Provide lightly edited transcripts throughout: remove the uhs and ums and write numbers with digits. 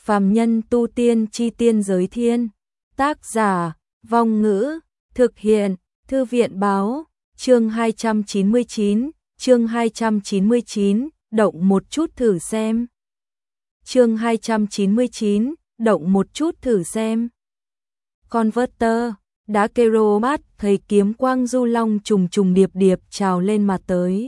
Phàm nhân tu tiên chi tiên giới thiên. Tác giả, Vong Ngữ, thực hiện, Thư viện Báo, chương 299, động một chút thử xem. Chương 299, động một chút thử xem. Converter, đá Kerobat thấy kiếm quang du long trùng trùng điệp điệp trào lên mà tới.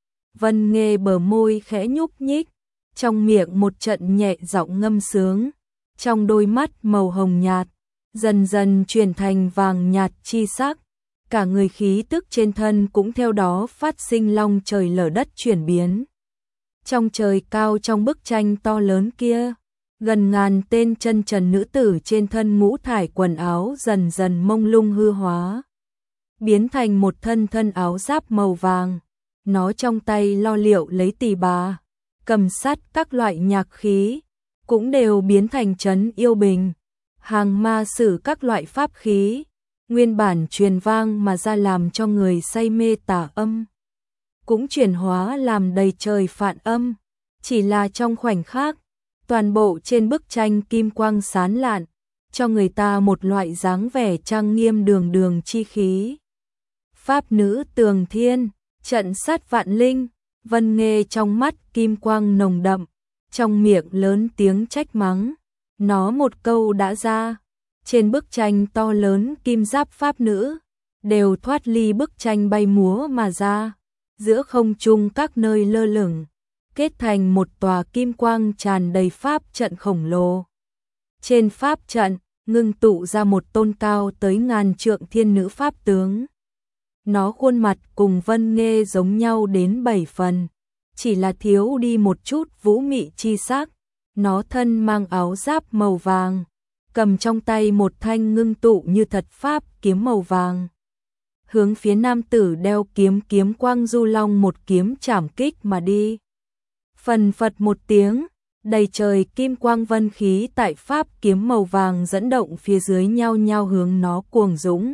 Vân Nghê bờ môi khẽ nhúc nhích, trong miệng một trận nhẹ giọng ngâm sướng, trong đôi mắt màu hồng nhạt, dần dần chuyển thành vàng nhạt chi sắc, cả người khí tức trên thân cũng theo đó phát sinh long trời lở đất chuyển biến. Trong trời cao trong bức tranh to lớn kia, gần ngàn tên chân trần nữ tử trên thân ngũ thải quần áo dần dần mông lung hư hóa, biến thành một thân áo giáp màu vàng, nó trong tay lo liệu lấy tỳ bà, cầm sắt các loại nhạc khí, cũng đều biến thành trấn yêu bình, hàng ma sử các loại pháp khí, nguyên bản truyền vang mà ra làm cho người say mê tà âm, cũng chuyển hóa làm đầy trời phản âm, chỉ là trong khoảnh khắc, toàn bộ trên bức tranh kim quang sáng lạn, cho người ta một loại dáng vẻ trang nghiêm đường đường chi khí. Pháp nữ tường thiên, trận sát vạn linh, Vân Nghê trong mắt kim quang nồng đậm, trong miệng lớn tiếng trách mắng, nó một câu đã ra, trên bức tranh to lớn kim giáp pháp nữ, đều thoát ly bức tranh bay múa mà ra, giữa không trung các nơi lơ lửng, kết thành một tòa kim quang tràn đầy pháp trận khổng lồ. Trên pháp trận, ngưng tụ ra một tôn cao tới ngàn trượng thiên nữ pháp tướng. Nó khuôn mặt cùng Vân Nghê giống nhau đến 7 phần, chỉ là thiếu đi một chút vũ mị chi sắc. Nó thân mang áo giáp màu vàng, cầm trong tay một thanh ngưng tụ như thật pháp kiếm màu vàng. Hướng phía nam tử đeo kiếm quang du long một kiếm chảm kích mà đi. Phần phật một tiếng, đầy trời kim quang vân khí tại pháp kiếm màu vàng dẫn động phía dưới nhau nhau hướng nó cuồng dũng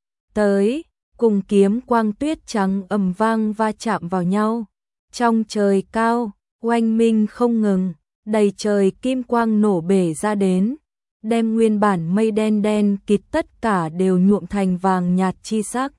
tới, cùng kiếm quang tuyết trắng ầm vang va chạm vào nhau. Trong trời cao, oanh minh không ngừng, đầy trời kim quang nổ bể ra đến, đem nguyên bản mây đen đen kịt tất cả đều nhuộm thành vàng nhạt chi sắc.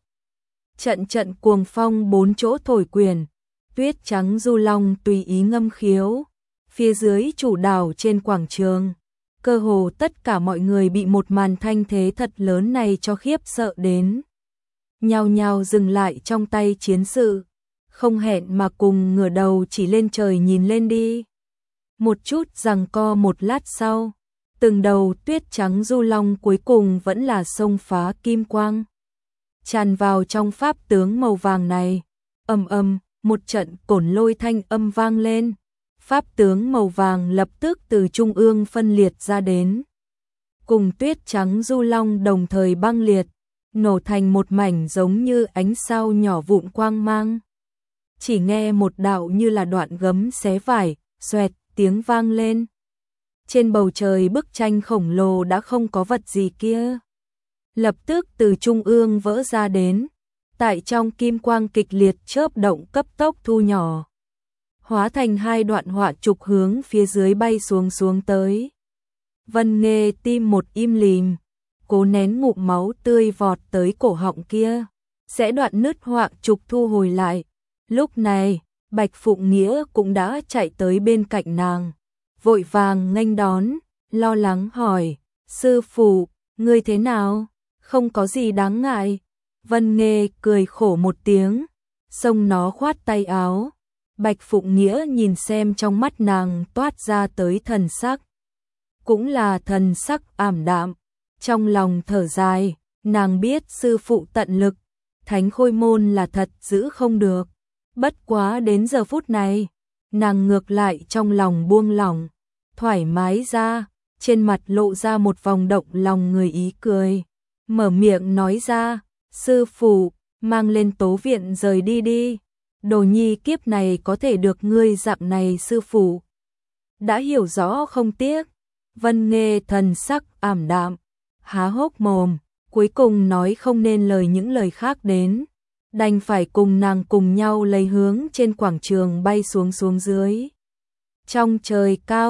Trận cuồng phong bốn chỗ thổi quyền, tuyết trắng du long tùy ý ngâm khiếu, phía dưới chủ đảo trên quảng trường, cơ hồ tất cả mọi người bị một màn thanh thế thật lớn này cho khiếp sợ đến. Nhao nhao dừng lại trong tay chiến sự, không hẹn mà cùng ngửa đầu chỉ lên trời nhìn lên đi. Một chút giằng co một lát sau, từng đầu tuyết trắng du long cuối cùng vẫn là xông phá kim quang, tràn vào trong pháp tướng màu vàng này. Ầm ầm, một trận cổn lôi thanh âm vang lên, pháp tướng màu vàng lập tức từ trung ương phân liệt ra đến, cùng tuyết trắng du long đồng thời băng liệt, nổ thành một mảnh giống như ánh sao nhỏ vụn quang mang. Chỉ nghe một đạo như là đoạn gấm xé vải, xoẹt tiếng vang lên. Trên bầu trời bức tranh khổng lồ đã không có vật gì kia, lập tức từ trung ương vỡ ra đến, tại trong kim quang kịch liệt chớp động cấp tốc thu nhỏ, hóa thành hai đoạn họa trục hướng phía dưới bay xuống tới. Vân Nghê tim một im lìm, cố nén ngụm máu tươi vọt tới cổ họng kia, sẽ đoạn nứt họa trục thu hồi lại. Lúc này, Bạch Phụng Nghĩa cũng đã chạy tới bên cạnh nàng, vội vàng nghênh đón, lo lắng hỏi, sư phụ, ngươi thế nào? Không có gì đáng ngại. Vân Nghê cười khổ một tiếng, xông nó khoát tay áo. Bạch Phụng Nghĩa nhìn xem trong mắt nàng toát ra tới thần sắc, cũng là thần sắc ảm đạm, trong lòng thở dài, nàng biết sư phụ tận lực, thánh khôi môn là thật giữ không được. Bất quá đến giờ phút này, nàng ngược lại trong lòng buông lỏng, thoải mái ra, trên mặt lộ ra một vòng động lòng người ý cười, mở miệng nói ra, sư phụ, mang lên Tố viện rời đi đi, đồ nhi kiếp này có thể được ngươi dạng này sư phụ. Đã hiểu rõ không tiếc. Vân Nghê thần sắc ảm đạm, há hốc mồm, cuối cùng nói không nên lời những lời khác đến, đành phải cùng nàng cùng nhau lấy hướng trên quảng trường bay xuống dưới. Trong trời cao,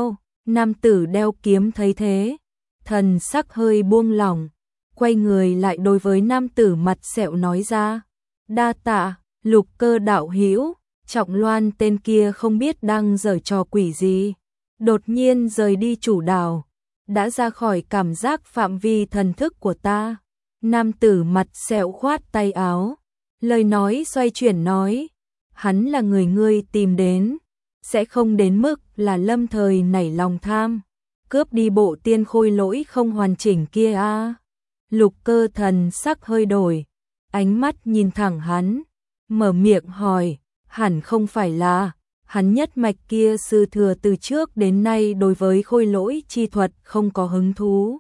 Nam tử đeo kiếm thấy thế, thần sắc hơi buông lỏng, quay người lại đối với nam tử mặt sẹo nói ra, đa tạ, Lục Cơ đạo hữu. Trọng Loan tên kia không biết đang giở trò quỷ gì, đột nhiên rời đi chủ đảo, đã ra khỏi cảm giác phạm vi thần thức của ta. Nam tử mặt sẹo khoát tay áo, lời nói xoay chuyển nói, hắn là người ngươi tìm đến, sẽ không đến mức là lâm thời nảy lòng tham, cướp đi bộ tiên khôi lỗi không hoàn chỉnh kia a. Lục Cơ thần sắc hơi đổi, ánh mắt nhìn thẳng hắn, mở miệng hỏi, hẳn không phải là, hắn nhất mạch kia sư thừa từ trước đến nay đối với khôi lỗi chi thuật không có hứng thú.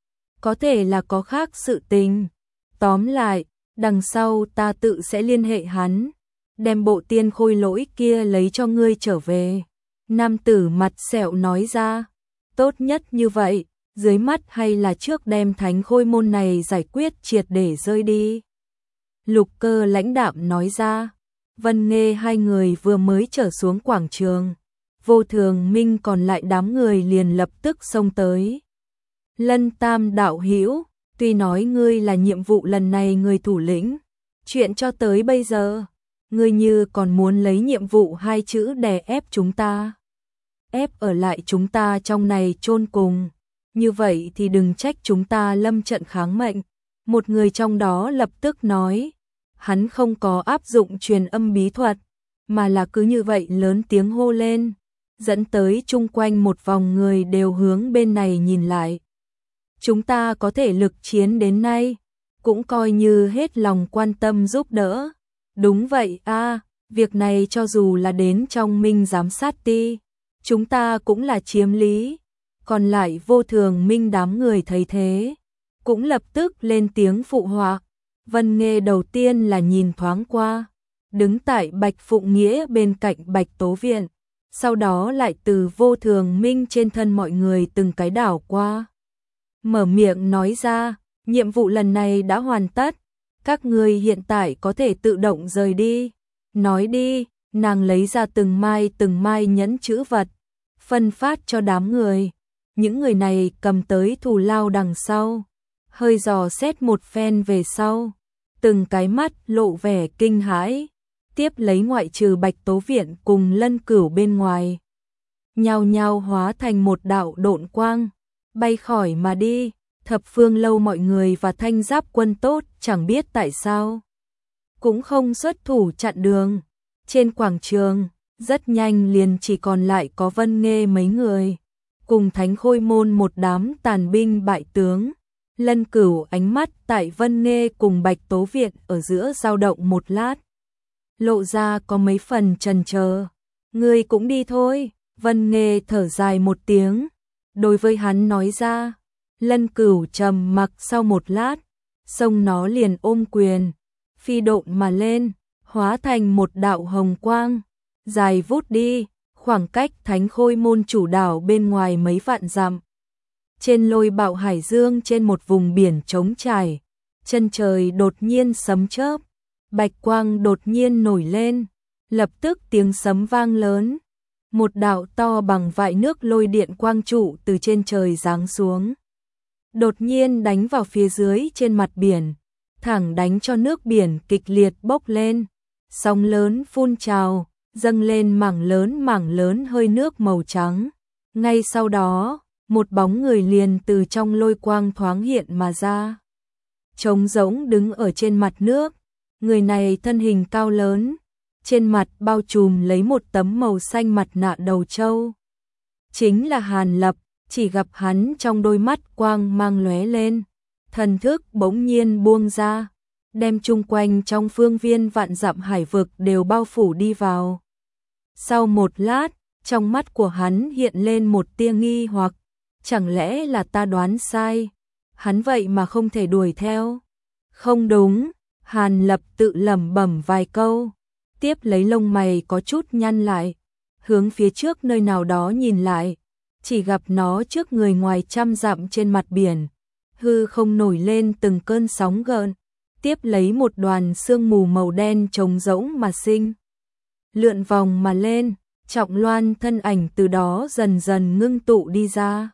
Có thể là có khác sự tình. Tóm lại, đằng sau ta tự sẽ liên hệ hắn, đem bộ tiên khôi lỗi kia lấy cho ngươi trở về. Nam tử mặt sẹo nói ra, tốt nhất như vậy, dưới mắt hay là trước đem thánh khôi môn này giải quyết triệt để rơi đi. Lục Cơ lãnh đạm nói ra. Vân Nghê hai người vừa mới trở xuống quảng trường, Vô Thường Minh còn lại đám người liền lập tức xông tới. Lân Tam đạo hữu, tuy nói ngươi là nhiệm vụ lần này người thủ lĩnh, chuyện cho tới bây giờ, ngươi như còn muốn lấy nhiệm vụ hai chữ đè ép chúng ta, ép ở lại chúng ta trong này chôn cùng, như vậy thì đừng trách chúng ta lâm trận kháng mệnh. Một người trong đó lập tức nói, hắn không có áp dụng truyền âm bí thuật, mà là cứ như vậy lớn tiếng hô lên, dẫn tới chung quanh một vòng người đều hướng bên này nhìn lại. Chúng ta có thể lực chiến đến nay, cũng coi như hết lòng quan tâm giúp đỡ. Đúng vậy a, việc này cho dù là đến trong Minh giám sát ti, chúng ta cũng là chiếm lý. Còn lại Vô Thường Minh đám người thấy thế, cũng lập tức lên tiếng phụ họa. Vân Nghê đầu tiên là nhìn thoáng qua, đứng tại Bạch Phụng Nghĩa bên cạnh Bạch Tố Viện, sau đó lại từ Vô Thường Minh trên thân mọi người từng cái đảo qua. Mở miệng nói ra, nhiệm vụ lần này đã hoàn tất, các ngươi hiện tại có thể tự động rời đi. Nói đi, nàng lấy ra từng mai nhẫn chữ vật, phân phát cho đám người. Những người này cầm tới thù lao đằng sau, hơi dò xét một phen về sau, từng cái mắt lộ vẻ kinh hãi, tiếp lấy ngoại trừ Bạch Tố Viện cùng Lân Cửu bên ngoài, nhao nhao hóa thành một đạo độn quang, bay khỏi mà đi. Thập Phương Lâu mọi người và Thanh Giáp quân tốt chẳng biết tại sao cũng không xuất thủ chặn đường. Trên quảng trường, rất nhanh liền chỉ còn lại có Vân Nghê mấy người, cùng Thánh Khôi môn một đám tàn binh bại tướng. Lân Cửu ánh mắt tại Vân Nghê cùng Bạch Tố Viện ở giữa dao động một lát, lộ ra có mấy phần chần chờ. Ngươi cũng đi thôi. Vân Nghê thở dài một tiếng, đối với hắn nói ra. Lân Cửu trầm mặc sau một lát, xông nó liền ôm quyền, phi độn mà lên, hóa thành một đạo hồng quang, dài vút đi, khoảng cách Thánh Khôi môn chủ đảo bên ngoài mấy vạn dặm. Trên Lôi Bạo Hải Dương, trên một vùng biển trống trải, chân trời đột nhiên sấm chớp, bạch quang đột nhiên nổi lên, lập tức tiếng sấm vang lớn, một đạo to bằng vại nước lôi điện quang trụ từ trên trời giáng xuống, đột nhiên đánh vào phía dưới trên mặt biển, thẳng đánh cho nước biển kịch liệt bốc lên, sóng lớn phun trào, dâng lên mảng lớn hơi nước màu trắng. Ngay sau đó, một bóng người liền từ trong lôi quang thoáng hiện mà ra, trống rỗng đứng ở trên mặt nước. Người này thân hình cao lớn, trên mặt bao trùm lấy một tấm màu xanh mặt nạ đầu trâu, chính là Hàn Lập. Chỉ gặp hắn trong đôi mắt quang mang lóe lên, thần thức bỗng nhiên buông ra, đem chung quanh trong phương viên vạn dặm hải vực đều bao phủ đi vào. Sau một lát, trong mắt của hắn hiện lên một tia nghi hoặc, chẳng lẽ là ta đoán sai? Hắn vậy mà không thể đuổi theo. Không đúng, Hàn Lập tự lẩm bẩm vài câu, tiếp lấy lông mày có chút nhăn lại, hướng phía trước nơi nào đó nhìn lại. Chỉ gặp nó trước người ngoài trăm dặm trên mặt biển, hư không nổi lên từng cơn sóng gợn, tiếp lấy một đoàn sương mù màu đen trống rỗng mà sinh, lượn vòng mà lên, Trọng Loan thân ảnh từ đó dần dần ngưng tụ đi ra.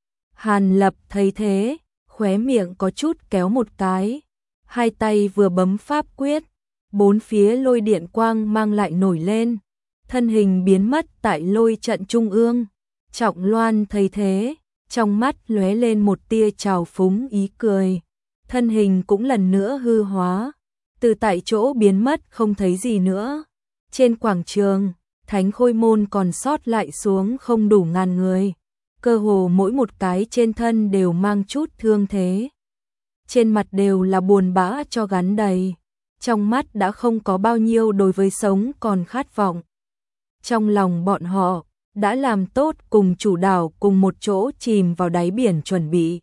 Hàn Lập thấy thế, khóe miệng có chút kéo một cái, hai tay vừa bấm pháp quyết, bốn phía lôi điện quang mang lại nổi lên, thân hình biến mất tại lôi trận trung ương. Trọng Loan thấy thế, trong mắt lóe lên một tia trào phúng ý cười, thân hình cũng lần nữa hư hóa, từ tại chỗ biến mất không thấy gì nữa. Trên quảng trường, Thánh Khôi Môn còn sót lại xuống không đủ ngàn người, cơ hồ mỗi một cái trên thân đều mang chút thương thế. Trên mặt đều là buồn bã cho gắn đầy, trong mắt đã không có bao nhiêu đối với sống còn khát vọng. Trong lòng bọn họ, đã làm tốt cùng chủ đảo cùng một chỗ chìm vào đáy biển chuẩn bị.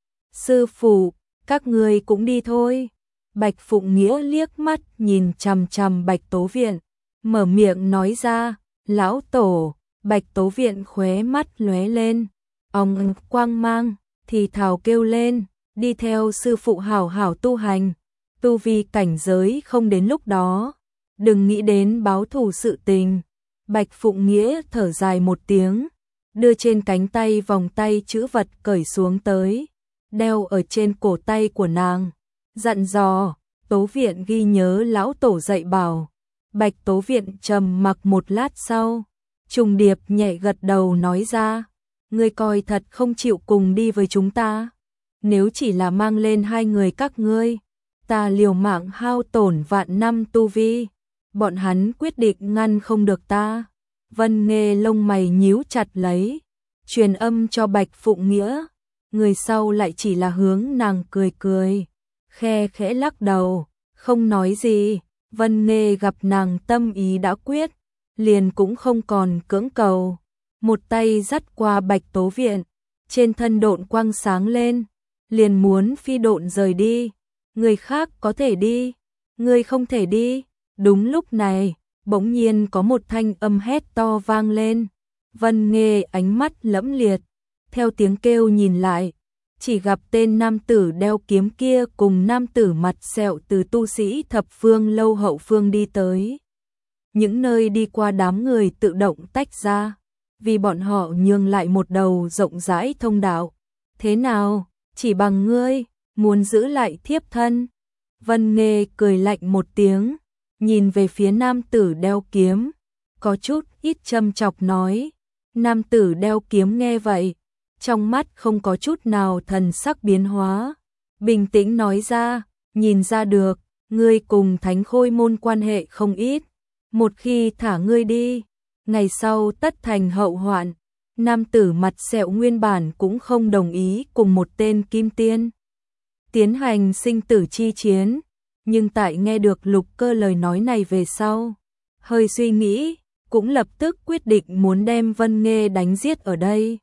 Sư phụ, các ngươi cũng đi thôi. Bạch Phụng Nghĩa liếc mắt nhìn chằm chằm Bạch Tố Viện, mở miệng nói ra, lão tổ. Bạch Tố Viện khóe mắt lóe lên, ong quang mang, thì thào kêu lên, đi theo sư phụ hảo hảo tu hành, tu vi cảnh giới không đến lúc đó, đừng nghĩ đến báo thù sự tình. Bạch Phụng Nghĩa thở dài một tiếng, đưa trên cánh tay vòng tay chữ vật cởi xuống tới, đeo ở trên cổ tay của nàng, dặn dò, Tố Viện ghi nhớ lão tổ dạy bảo. Bạch Tố Viện trầm mặc một lát sau, trùng điệp nhẹ gật đầu nói ra, ngươi coi thật không chịu cùng đi với chúng ta. Nếu chỉ là mang lên hai người các ngươi, ta liều mạng hao tổn vạn năm tu vi, bọn hắn quyết định ngăn không được ta. Vân Nghê lông mày nhíu chặt lấy, truyền âm cho Bạch Phụng Nghĩa, người sau lại chỉ là hướng nàng cười cười, khe khẽ lắc đầu, không nói gì. Vân Nghê gặp nàng tâm ý đã quyết, liền cũng không còn cưỡng cầu, một tay dắt qua Bạch Tố Viện, trên thân độn quang sáng lên, liền muốn phi độn rời đi. Người khác có thể đi, người không thể đi. Đúng lúc này, bỗng nhiên có một thanh âm hét to vang lên. Vân Nghê ánh mắt lẫm liệt, theo tiếng kêu nhìn lại, chỉ gặp tên nam tử đeo kiếm kia cùng nam tử mặt sẹo từ tu sĩ thập phương lâu hậu phương đi tới. Những nơi đi qua đám người tự động tách ra, vì bọn họ nhường lại một đầu rộng rãi thông đạo. Thế nào, chỉ bằng ngươi, muốn giữ lại thiếp thân? Vân Nghê cười lạnh một tiếng, nhìn về phía nam tử đeo kiếm, có chút ít châm chọc nói. Nam tử đeo kiếm nghe vậy, trong mắt không có chút nào thần sắc biến hóa, bình tĩnh nói ra, nhìn ra được, ngươi cùng Thánh Khôi Môn quan hệ không ít, một khi thả ngươi đi, ngày sau tất thành hậu hoạn. Nam tử mặt sẹo nguyên bản cũng không đồng ý cùng một tên kim tiên tiến hành sinh tử chi chiến, nhưng tại nghe được Lục Cơ lời nói này về sau, hơi suy nghĩ, cũng lập tức quyết định muốn đem Vân Nghê đánh giết ở đây.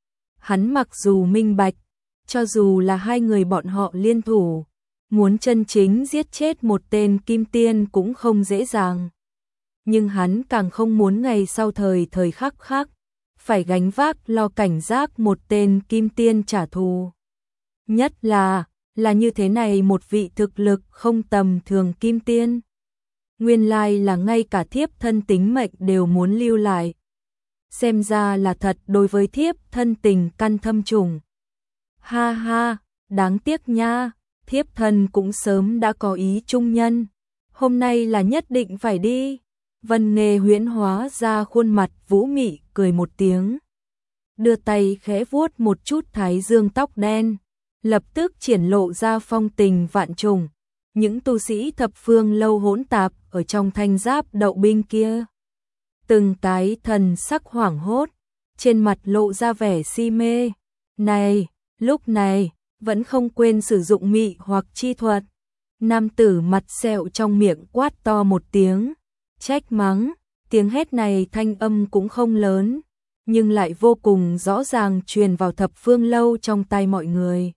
Hắn mặc dù minh bạch, cho dù là hai người bọn họ liên thủ, muốn chân chính giết chết một tên kim tiên cũng không dễ dàng. Nhưng hắn càng không muốn ngày sau thời khắc khác, phải gánh vác lo cảnh giác một tên kim tiên trả thù. Nhất là như thế này một vị thực lực không tầm thường kim tiên. Nguyên lai là ngay cả thiếp thân tính mệnh đều muốn lưu lại. Xem ra là thật đối với thiếp thân tình căn thâm trùng. Ha ha, đáng tiếc nha, thiếp thân cũng sớm đã có ý trung nhân. Hôm nay là nhất định phải đi. Vân Nghê huyễn hóa ra khuôn mặt vũ mị cười một tiếng, đưa tay khẽ vuốt một chút thái dương tóc đen, lập tức triển lộ ra phong tình vạn trùng. Những tu sĩ thập phương lâu hỗn tạp ở trong thanh giáp đậu binh kia, từng cái thần sắc hoảng hốt, trên mặt lộ ra vẻ si mê. Này, lúc này, vẫn không quên sử dụng mị hoặc chi thuật. Nam tử mặt sẹo trong miệng quát to một tiếng, trách mắng, tiếng hét này thanh âm cũng không lớn, nhưng lại vô cùng rõ ràng truyền vào thập phương lâu trong tai mọi người.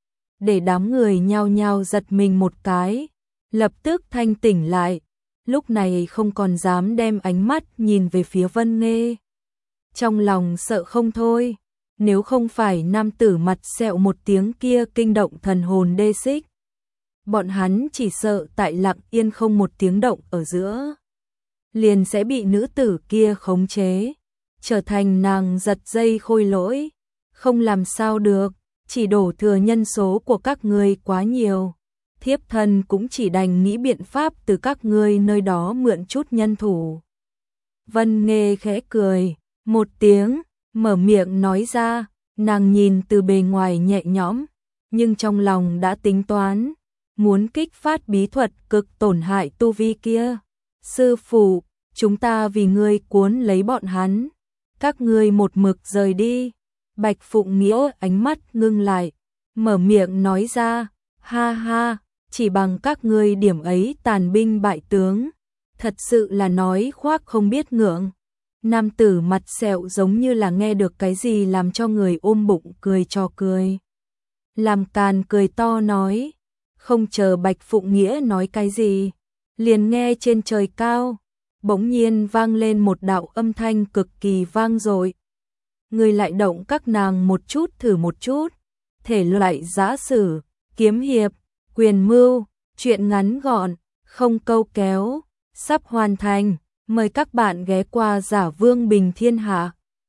Để đám người nhao nhao giật mình một cái, lập tức thanh tỉnh lại, lúc này không còn dám đem ánh mắt nhìn về phía Vân Nghê. Trong lòng sợ không thôi, nếu không phải nam tử mặt sẹo một tiếng kia kinh động thần hồn đê xích, bọn hắn chỉ sợ tại lặng yên không một tiếng động ở giữa liền sẽ bị nữ tử kia khống chế, trở thành nàng giật dây khôi lỗi, không làm sao được, chỉ đổ thừa nhân số của các ngươi quá nhiều. Thiếp thân cũng chỉ đành nghĩ biện pháp từ các ngươi nơi đó mượn chút nhân thủ. Vân Nghê khẽ cười, một tiếng, mở miệng nói ra, nàng nhìn từ bề ngoài nhẹ nhõm, nhưng trong lòng đã tính toán, muốn kích phát bí thuật cực tổn hại tu vi kia. Sư phụ, chúng ta vì ngươi cuốn lấy bọn hắn, các ngươi một mực rời đi. Bạch Phụng Nghĩa ánh mắt ngưng lại, mở miệng nói ra, ha ha, chỉ bằng các ngươi điểm ấy tàn binh bại tướng, thật sự là nói khoác không biết ngượng. Nam tử mặt sẹo giống như là nghe được cái gì làm cho người ôm bụng cười trò cười. Làm càn cười to nói, không chờ Bạch Phụng Nghĩa nói cái gì, liền nghe trên trời cao, bỗng nhiên vang lên một đạo âm thanh cực kỳ vang dội. Người lại động các nàng một chút thử một chút, thể loại giã sử, kiếm hiệp, quyền mưu, chuyện ngắn gọn, không câu kéo, sắp hoàn thành, mời các bạn ghé qua Giả Vương Bình Thiên Hạ.